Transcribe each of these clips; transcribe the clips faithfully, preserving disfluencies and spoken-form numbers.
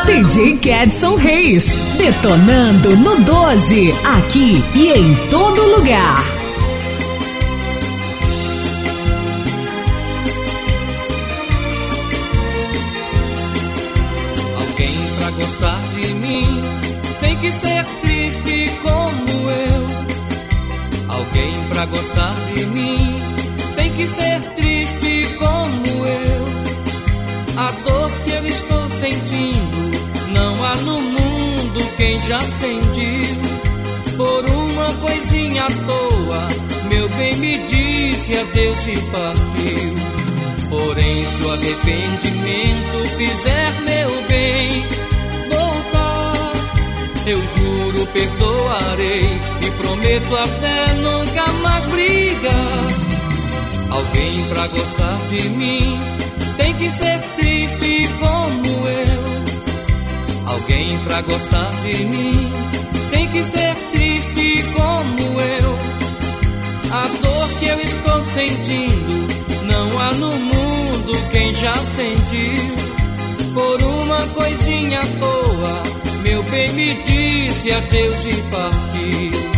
D J Kedson Reis, detonando no doze, aqui e em todo lugar. Alguém pra gostar de mim tem que ser triste como eu. Alguém pra gostar de mim tem que ser triste como eu. A dor que eu estou sentindo não há no mundo quem já sentiu. Por uma coisinha à toa, meu bem me disse adeus e partiu. Porém, se o arrependimento fizer meu bem voltar, eu juro perdoarei e prometo até nunca mais brigar. Alguém pra gostar de mim tem que ser triste como eu. Alguém pra gostar de mim tem que ser triste como eu. A dor que eu estou sentindo não há no mundo quem já sentiu. Por uma coisinha à toa, meu bem me disse adeus e partiu.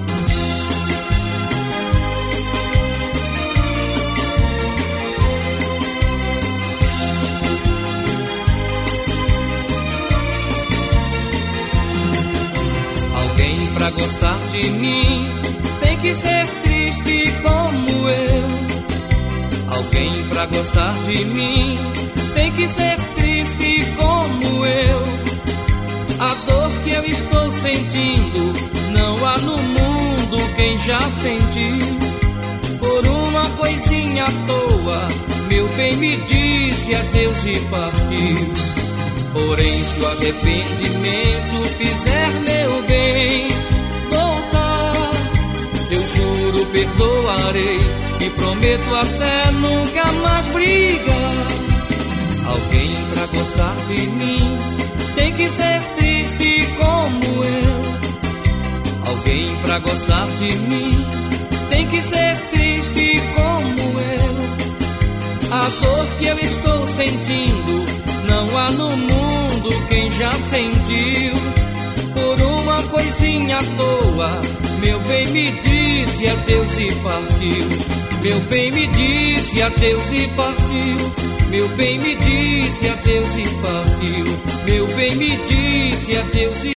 Pra gostar de mim tem que ser triste como eu. Alguém pra gostar de mim tem que ser triste como eu. A dor que eu estou sentindo não há no mundo quem já sentiu. Por uma coisinha à toa, meu bem me disse adeus e partiu. Porém, se o arrependimento fizer meu bem voltar, eu juro perdoarei e prometo até nunca mais brigar. Alguém pra gostar de mim tem que ser triste como eu. Alguém pra gostar de mim tem que ser triste como eu. A dor que eu estou sentindo não há no mundo quem já sentiu. Por uma coisinha à toa, meu bem me disse adeus e partiu. Meu bem me disse adeus e partiu. Meu bem me disse adeus e partiu. Meu bem me disse adeus e